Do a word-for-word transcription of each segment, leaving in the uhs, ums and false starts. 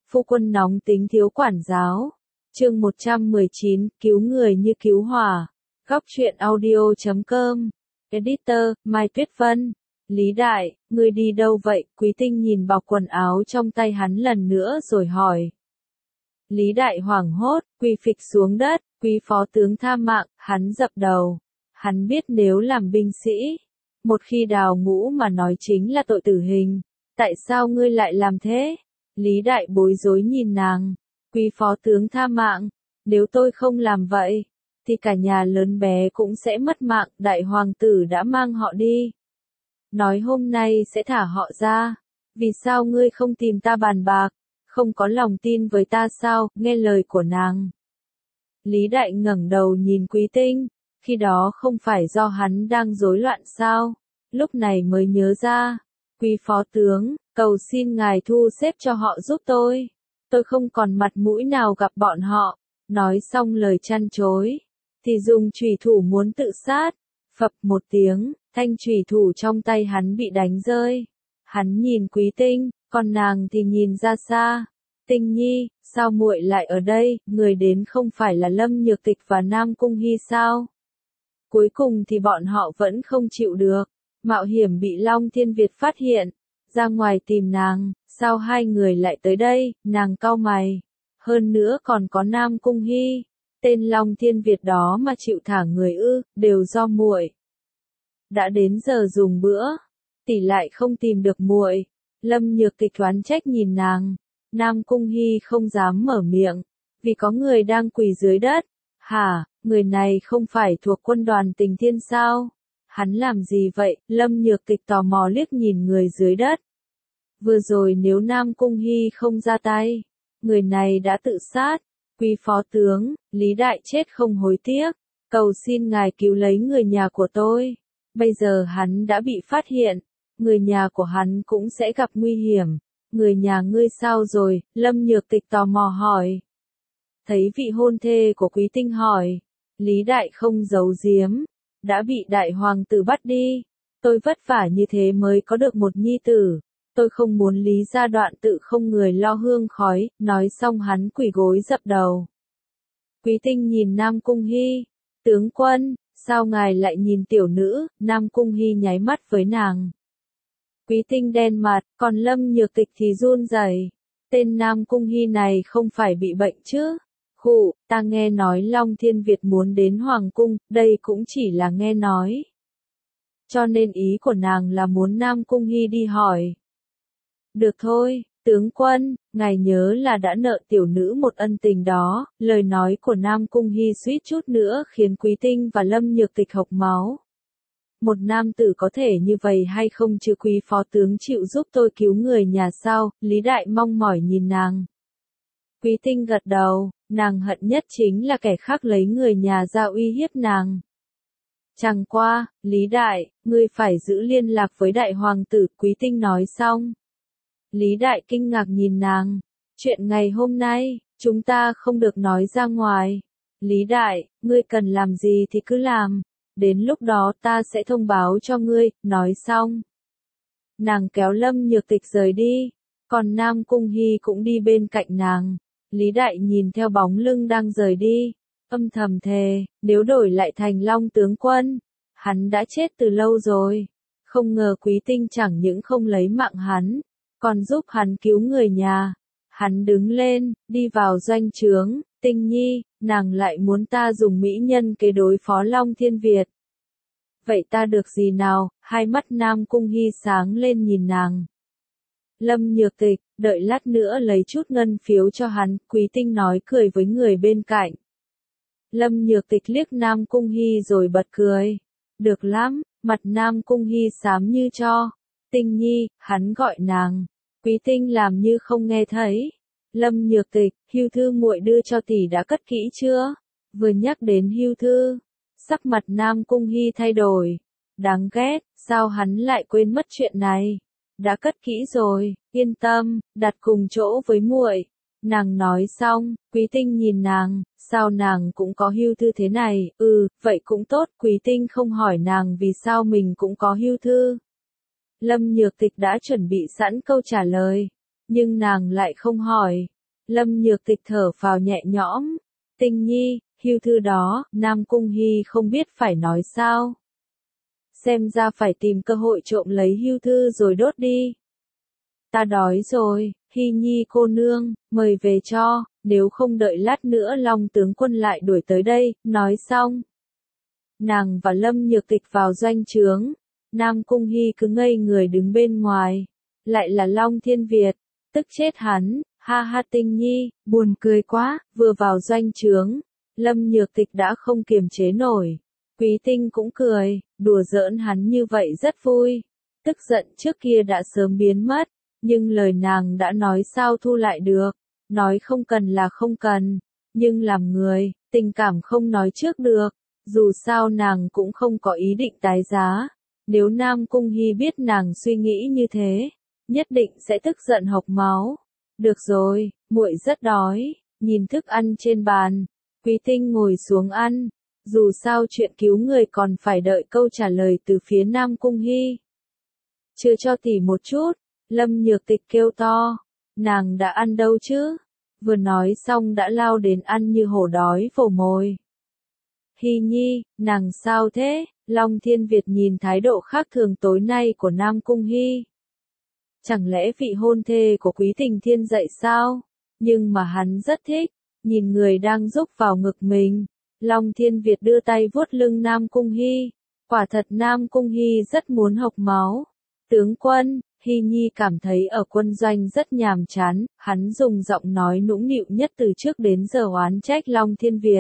Phu quân nóng tính thiếu quản giáo. Chương một trăm mười chín, cứu người như cứu hỏa. Góc truyện audio chấm com. Editor, Mai Tuyết Vân. Lý Đại, ngươi đi đâu vậy? Quý Tinh nhìn bọc quần áo trong tay hắn lần nữa rồi hỏi. Lý Đại hoảng hốt, quỳ phịch xuống đất, quý phó tướng tha mạng, hắn dập đầu. Hắn biết nếu làm binh sĩ, một khi đào ngũ mà nói chính là tội tử hình. Tại sao ngươi lại làm thế? Lý Đại bối rối nhìn nàng. Quý phó tướng tha mạng, nếu tôi không làm vậy, thì cả nhà lớn bé cũng sẽ mất mạng, đại hoàng tử đã mang họ đi. Nói hôm nay sẽ thả họ ra. Vì sao ngươi không tìm ta bàn bạc? Không có lòng tin với ta sao? Nghe lời của nàng. Lý Đại ngẩng đầu nhìn Quý Tinh, khi đó không phải do hắn đang rối loạn sao? Lúc này mới nhớ ra. Quý phó tướng, cầu xin ngài thu xếp cho họ giúp tôi. Tôi không còn mặt mũi nào gặp bọn họ. Nói xong lời chăn chối, thì dùng chùy thủ muốn tự sát. Phập một tiếng, thanh chùy thủ trong tay hắn bị đánh rơi. Hắn nhìn Quý Tinh, còn nàng thì nhìn ra xa. Tinh Nhi, sao muội lại ở đây? Người đến không phải là Lâm Nhược Tịch và Nam Cung Hy sao? Cuối cùng thì bọn họ vẫn không chịu được. Mạo hiểm bị Long Thiên Việt phát hiện. Ra ngoài tìm nàng, sao hai người lại tới đây? Nàng cau mày. Hơn nữa còn có Nam Cung Hy. Tên Long Thiên Việt đó mà chịu thả người ư, đều do muội. Đã đến giờ dùng bữa, tỷ lại không tìm được muội. Lâm Nhược Tịch oán trách nhìn nàng. Nam Cung Hy không dám mở miệng, vì có người đang quỳ dưới đất. Hả, người này không phải thuộc quân đoàn Tình Thiên sao? Hắn làm gì vậy? Lâm Nhược Tịch tò mò liếc nhìn người dưới đất. Vừa rồi nếu Nam Cung Hy không ra tay, người này đã tự sát. Quý phó tướng, Lý Đại chết không hối tiếc. Cầu xin ngài cứu lấy người nhà của tôi. Bây giờ hắn đã bị phát hiện. Người nhà của hắn cũng sẽ gặp nguy hiểm. Người nhà ngươi sao rồi? Lâm Nhược Tịch tò mò hỏi. Thấy vị hôn thê của Quý Tinh hỏi. Lý Đại không giấu giếm. Đã bị đại hoàng tử bắt đi. Tôi vất vả như thế mới có được một nhi tử. Tôi không muốn Lý gia đoạn tự không người lo hương khói. Nói xong hắn quỳ gối dập đầu. Quý Tinh nhìn Nam Cung Hy. Tướng quân, sao ngài lại nhìn tiểu nữ? Nam Cung Hy nháy mắt với nàng. Quý Tinh đen mặt, còn Lâm Nhược Tịch thì run rẩy. Tên Nam Cung Hy này không phải bị bệnh chứ? Khụ, ta nghe nói Long Thiên Việt muốn đến Hoàng Cung, đây cũng chỉ là nghe nói. Cho nên ý của nàng là muốn Nam Cung Hy đi hỏi. Được thôi, tướng quân, ngài nhớ là đã nợ tiểu nữ một ân tình đó. Lời nói của Nam Cung Hy suýt chút nữa khiến Quý Tinh và Lâm Nhược Tịch hộc máu. Một nam tử có thể như vậy hay không chứ? Quý phó tướng chịu giúp tôi cứu người nhà sao? Lý Đại mong mỏi nhìn nàng. Quý Tinh gật đầu, nàng hận nhất chính là kẻ khác lấy người nhà ra uy hiếp nàng. Chẳng qua, Lý Đại, ngươi phải giữ liên lạc với đại hoàng tử. Quý Tinh nói xong. Lý Đại kinh ngạc nhìn nàng. Chuyện ngày hôm nay, chúng ta không được nói ra ngoài. Lý Đại, ngươi cần làm gì thì cứ làm. Đến lúc đó ta sẽ thông báo cho ngươi. Nói xong, nàng kéo Lâm Nhược Tịch rời đi. Còn Nam Cung Hy cũng đi bên cạnh nàng. Lý Đại nhìn theo bóng lưng đang rời đi, âm thầm thề, nếu đổi lại thành Long tướng quân, hắn đã chết từ lâu rồi. Không ngờ Quý Tinh chẳng những không lấy mạng hắn, còn giúp hắn cứu người nhà. Hắn đứng lên, đi vào doanh trướng. Tinh Nhi, nàng lại muốn ta dùng mỹ nhân kế đối phó Long Thiên Việt. Vậy ta được gì nào? Hai mắt Nam Cung Hy sáng lên nhìn nàng. Lâm Nhược Tịch, đợi lát nữa lấy chút ngân phiếu cho hắn. Quý Tinh nói cười với người bên cạnh. Lâm Nhược Tịch liếc Nam Cung Hy rồi bật cười. Được lắm, mặt Nam Cung Hy xám như tro. Tinh Nhi, hắn gọi nàng. Quý Tinh làm như không nghe thấy. Lâm Nhược Tịch, hưu thư muội đưa cho tỷ đã cất kỹ chưa? Vừa nhắc đến hưu thư, sắc mặt Nam Cung Hy thay đổi. Đáng ghét, sao hắn lại quên mất chuyện này? Đã cất kỹ rồi, yên tâm, đặt cùng chỗ với muội. Nàng nói xong, Quý Tinh nhìn nàng, sao nàng cũng có hưu thư thế này? Ừ, vậy cũng tốt. Quý Tinh không hỏi nàng vì sao mình cũng có hưu thư. Lâm Nhược Tịch đã chuẩn bị sẵn câu trả lời, nhưng nàng lại không hỏi. Lâm Nhược Tịch thở phào nhẹ nhõm. Tinh Nhi, hưu thư đó, Nam Cung Hy không biết phải nói sao. Xem ra phải tìm cơ hội trộm lấy hưu thư rồi đốt đi. Ta đói rồi, Hy Nhi cô nương, mời về cho, nếu không đợi lát nữa Long tướng quân lại đuổi tới đây. Nói xong, nàng và Lâm Nhược Tịch vào doanh trướng. Nam Cung Hy cứ ngây người đứng bên ngoài. Lại là Long Thiên Việt, tức chết hắn. Ha ha Tinh Nhi, buồn cười quá. Vừa vào doanh trướng, Lâm Nhược Tịch đã không kiềm chế nổi. Quý Tinh cũng cười, đùa giỡn hắn như vậy rất vui. Tức giận trước kia đã sớm biến mất, nhưng lời nàng đã nói sao thu lại được. Nói không cần là không cần, nhưng làm người, tình cảm không nói trước được. Dù sao nàng cũng không có ý định tái giá. Nếu Nam Cung Hy biết nàng suy nghĩ như thế, nhất định sẽ tức giận hộc máu. Được rồi, muội rất đói. Nhìn thức ăn trên bàn, Quý Tinh ngồi xuống ăn. Dù sao chuyện cứu người còn phải đợi câu trả lời từ phía Nam Cung Hy. Chưa cho tỷ một chút, Lâm Nhược Tịch kêu to. Nàng đã ăn đâu chứ? Vừa nói xong đã lao đến ăn như hổ đói vồ mồi. Hy Nhi, nàng sao thế? Long Thiên Việt nhìn thái độ khác thường tối nay của Nam Cung Hy. Chẳng lẽ vị hôn thê của Quý Tình Thiên dậy sao? Nhưng mà hắn rất thích, nhìn người đang rúc vào ngực mình. Long Thiên Việt đưa tay vuốt lưng Nam Cung Hy. Quả thật Nam Cung Hy rất muốn hộc máu. Tướng quân, Hy Nhi cảm thấy ở quân doanh rất nhàm chán. Hắn dùng giọng nói nũng nịu nhất từ trước đến giờ oán trách Long Thiên Việt.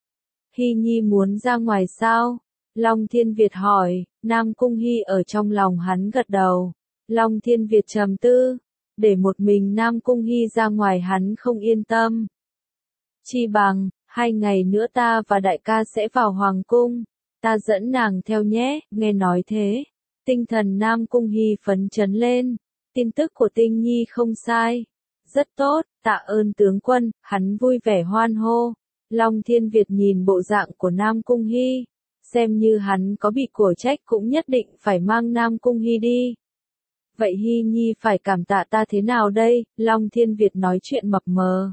Hy Nhi muốn ra ngoài sao? Long Thiên Việt hỏi. Nam Cung Hy ở trong lòng hắn gật đầu. Long Thiên Việt trầm tư. Để một mình Nam Cung Hy ra ngoài hắn không yên tâm. Chi bằng, hai ngày nữa ta và đại ca sẽ vào Hoàng Cung. Ta dẫn nàng theo nhé. Nghe nói thế, tinh thần Nam Cung Hy phấn chấn lên. Tin tức của Tinh Nhi không sai. Rất tốt, tạ ơn tướng quân. Hắn vui vẻ hoan hô. Long Thiên Việt nhìn bộ dạng của Nam Cung Hy. Xem như hắn có bị cổ trách cũng nhất định phải mang Nam Cung Hy đi. Vậy Hy Nhi phải cảm tạ ta thế nào đây? Long Thiên Việt nói chuyện mập mờ.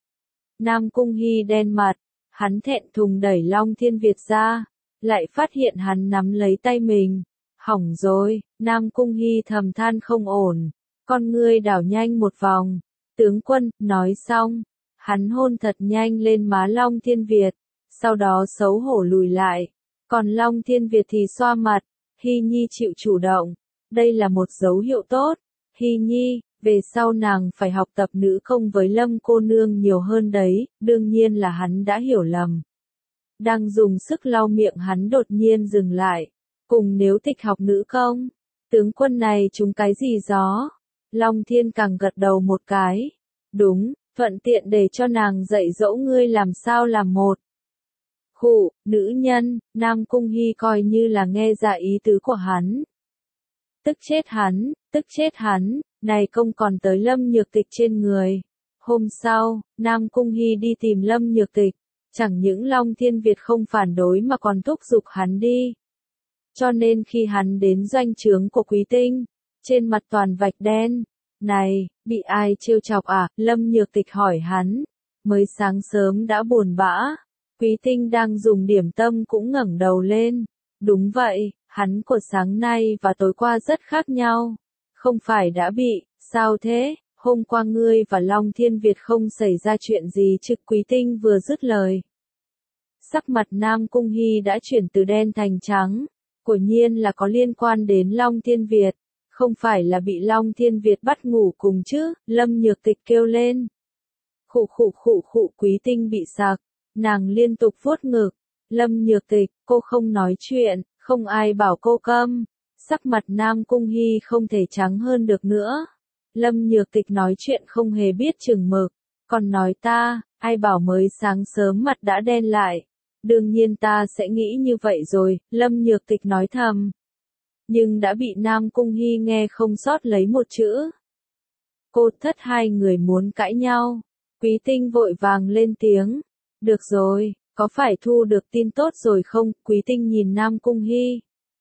Nam Cung Hy đen mặt. Hắn thẹn thùng đẩy Long Thiên Việt ra. Lại phát hiện hắn nắm lấy tay mình. Hỏng rồi, Nam Cung Hy thầm than không ổn. Con ngươi đảo nhanh một vòng. Tướng quân, nói xong. Hắn hôn thật nhanh lên má Long Thiên Việt. Sau đó xấu hổ lùi lại. Còn Long Thiên Việt thì xoa mặt. Hy Nhi chịu chủ động. Đây là một dấu hiệu tốt. Hy Nhi, về sau nàng phải học tập nữ công với Lâm cô nương nhiều hơn đấy. Đương nhiên là hắn đã hiểu lầm. Đang dùng sức lau miệng hắn đột nhiên dừng lại. Cùng nếu Tịch học nữ công. Tướng quân này trúng cái gì gió? Long Thiên càng gật đầu một cái. Đúng, thuận tiện để cho nàng dạy dỗ ngươi làm sao làm một. Khụ, nữ nhân, Nam Cung Hy coi như là nghe ra ý tứ của hắn. Tức chết hắn, tức chết hắn, này công còn tới Lâm Nhược Tịch trên người. Hôm sau, Nam Cung Hy đi tìm Lâm Nhược Tịch. Chẳng những Long Thiên Việt không phản đối mà còn thúc giục hắn đi. Cho nên khi hắn đến doanh trướng của Quý Tinh, trên mặt toàn vạch đen. Này, bị ai trêu chọc à? Lâm Nhược Tịch hỏi hắn. Mới sáng sớm đã buồn bã. Quý Tinh đang dùng điểm tâm cũng ngẩng đầu lên. Đúng vậy, hắn của sáng nay và tối qua rất khác nhau. Không phải đã bị, sao thế? Hôm qua ngươi và Long Thiên Việt không xảy ra chuyện gì chứ? Quý Tinh vừa dứt lời. Sắc mặt Nam Cung Hy đã chuyển từ đen thành trắng. Quả nhiên là có liên quan đến Long Thiên Việt. Không phải là bị Long Thiên Việt bắt ngủ cùng chứ? Lâm Nhược Tịch kêu lên. Khụ khụ khụ khụ. Quý Tinh bị sặc. Nàng liên tục vuốt ngực. Lâm Nhược Tịch, cô không nói chuyện, không ai bảo cô câm. Sắc mặt Nam Cung Hy không thể trắng hơn được nữa. Lâm Nhược Tịch nói chuyện không hề biết chừng mực. Còn nói ta, ai bảo mới sáng sớm mặt đã đen lại. Đương nhiên ta sẽ nghĩ như vậy rồi, Lâm Nhược Tịch nói thầm. Nhưng đã bị Nam Cung Hy nghe không sót lấy một chữ. Cô thất hai người muốn cãi nhau. Quý Tinh vội vàng lên tiếng. Được rồi, có phải thu được tin tốt rồi không? Quý Tinh nhìn Nam Cung Hy.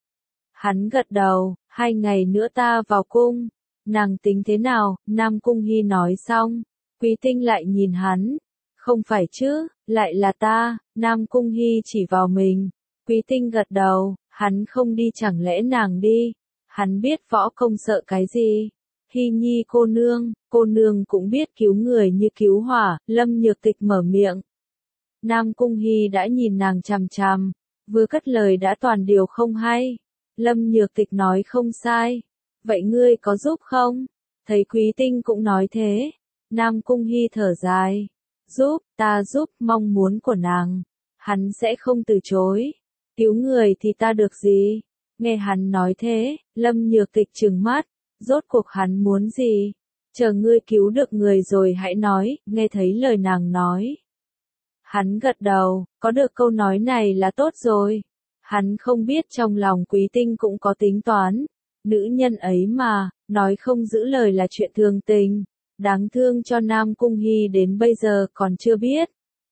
Hắn gật đầu, hai ngày nữa ta vào cung. Nàng tính thế nào? Nam Cung Hy nói xong. Quý Tinh lại nhìn hắn. Không phải chứ, lại là ta, Nam Cung Hy chỉ vào mình. Quý Tinh gật đầu, hắn không đi chẳng lẽ nàng đi. Hắn biết võ công sợ cái gì. Hy Nhi cô nương, cô nương cũng biết cứu người như cứu hỏa, Lâm Nhược Tịch mở miệng. Nam Cung Hy đã nhìn nàng chằm chằm, vừa cất lời đã toàn điều không hay. Lâm Nhược Tịch nói không sai. Vậy ngươi có giúp không? Thấy Quý Tinh cũng nói thế. Nam Cung Hy thở dài. Giúp, ta giúp, mong muốn của nàng. Hắn sẽ không từ chối. Cứu người thì ta được gì? Nghe hắn nói thế, Lâm Nhược Tịch trừng mắt. Rốt cuộc hắn muốn gì? Chờ ngươi cứu được người rồi hãy nói, nghe thấy lời nàng nói. Hắn gật đầu, có được câu nói này là tốt rồi. Hắn không biết trong lòng Quý Tinh cũng có tính toán. Nữ nhân ấy mà, nói không giữ lời là chuyện thường tình. Đáng thương cho Nam Cung Hy đến bây giờ còn chưa biết.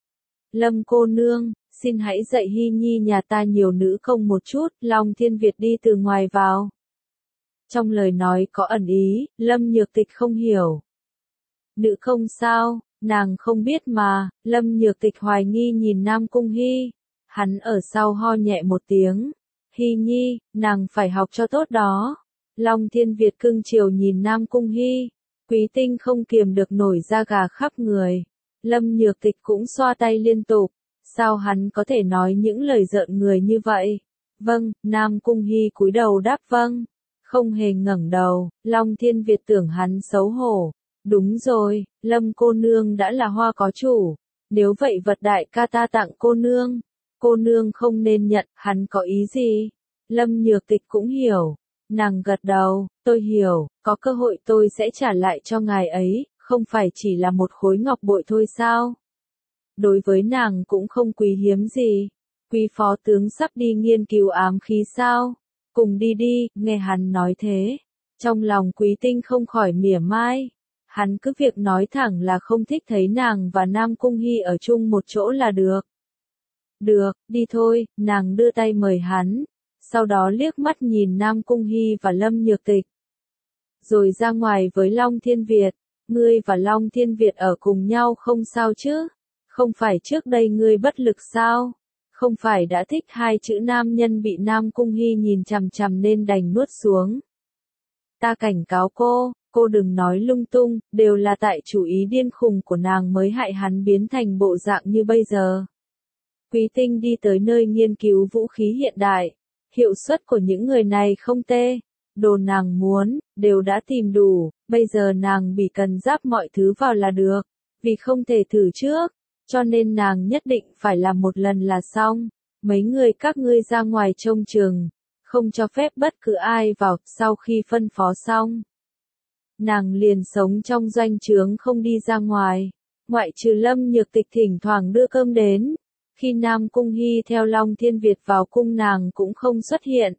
Lâm cô nương, xin hãy dạy Hy Nhi nhà ta nhiều nữ công một chút, Long Thiên Việt đi từ ngoài vào. Trong lời nói có ẩn ý, Lâm Nhược Tịch không hiểu. Nữ công sao, nàng không biết mà, Lâm Nhược Tịch hoài nghi nhìn Nam Cung Hy. Hắn ở sau ho nhẹ một tiếng. Hy Nhi, nàng phải học cho tốt đó. Long Thiên Việt cưng chiều nhìn Nam Cung Hy. Quý Tinh không kiềm được nổi da gà khắp người. Lâm Nhược Tịch cũng xoa tay liên tục. Sao hắn có thể nói những lời giận người như vậy? Vâng, Nam Cung Hy cúi đầu đáp vâng. Không hề ngẩng đầu, Long Thiên Việt tưởng hắn xấu hổ. Đúng rồi, Lâm cô nương đã là hoa có chủ. Nếu vậy vật đại ca ta tặng cô nương. Cô nương không nên nhận, hắn có ý gì? Lâm Nhược Tịch cũng hiểu. Nàng gật đầu, tôi hiểu, có cơ hội tôi sẽ trả lại cho ngài ấy, không phải chỉ là một khối ngọc bội thôi sao? Đối với nàng cũng không quý hiếm gì. Quý phó tướng sắp đi nghiên cứu ám khí sao? Cùng đi đi, nghe hắn nói thế. Trong lòng Quý Tinh không khỏi mỉa mai. Hắn cứ việc nói thẳng là không thích thấy nàng và Nam Cung Hy ở chung một chỗ là được. Được, đi thôi, nàng đưa tay mời hắn. Sau đó liếc mắt nhìn Nam Cung Hy và Lâm Nhược Tịch. Rồi ra ngoài với Long Thiên Việt. Ngươi và Long Thiên Việt ở cùng nhau không sao chứ? Không phải trước đây ngươi bất lực sao? Không phải đã thích hai chữ nam nhân bị Nam Cung Hy nhìn chằm chằm nên đành nuốt xuống. Ta cảnh cáo cô, cô đừng nói lung tung, đều là tại chủ ý điên khùng của nàng mới hại hắn biến thành bộ dạng như bây giờ. Quý Tinh đi tới nơi nghiên cứu vũ khí hiện đại. Hiệu suất của những người này không tệ. Đồ nàng muốn, đều đã tìm đủ, bây giờ nàng bị cần giáp mọi thứ vào là được. Vì không thể thử trước, cho nên nàng nhất định phải làm một lần là xong. Mấy người các ngươi ra ngoài trông chừng, không cho phép bất cứ ai vào, sau khi phân phó xong. Nàng liền sống trong doanh trướng không đi ra ngoài, ngoại trừ Lâm Nhược Tịch thỉnh thoảng đưa cơm đến. Khi Nam Cung Hy theo Long Thiên Việt vào cung nàng cũng không xuất hiện.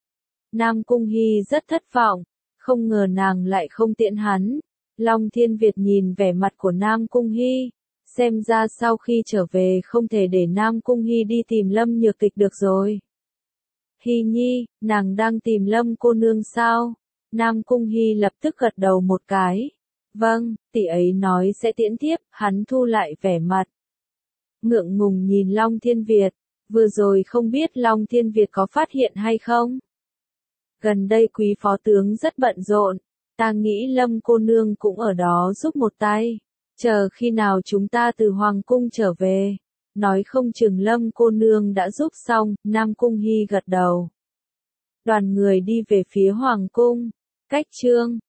Nam Cung Hy rất thất vọng, không ngờ nàng lại không tiễn hắn. Long Thiên Việt nhìn vẻ mặt của Nam Cung Hy, xem ra sau khi trở về không thể để Nam Cung Hy đi tìm Lâm Nhược Tịch được rồi. Hy Nhi, nàng đang tìm Lâm cô nương sao? Nam Cung Hy lập tức gật đầu một cái. Vâng, tỷ ấy nói sẽ tiễn tiếp, hắn thu lại vẻ mặt. Ngượng ngùng nhìn Long Thiên Việt, vừa rồi không biết Long Thiên Việt có phát hiện hay không? Gần đây quý phó tướng rất bận rộn, ta nghĩ Lâm cô nương cũng ở đó giúp một tay. Chờ khi nào chúng ta từ Hoàng cung trở về, nói không chừng Lâm cô nương đã giúp xong, Nam Cung Hy gật đầu. Đoàn người đi về phía Hoàng cung, cách chương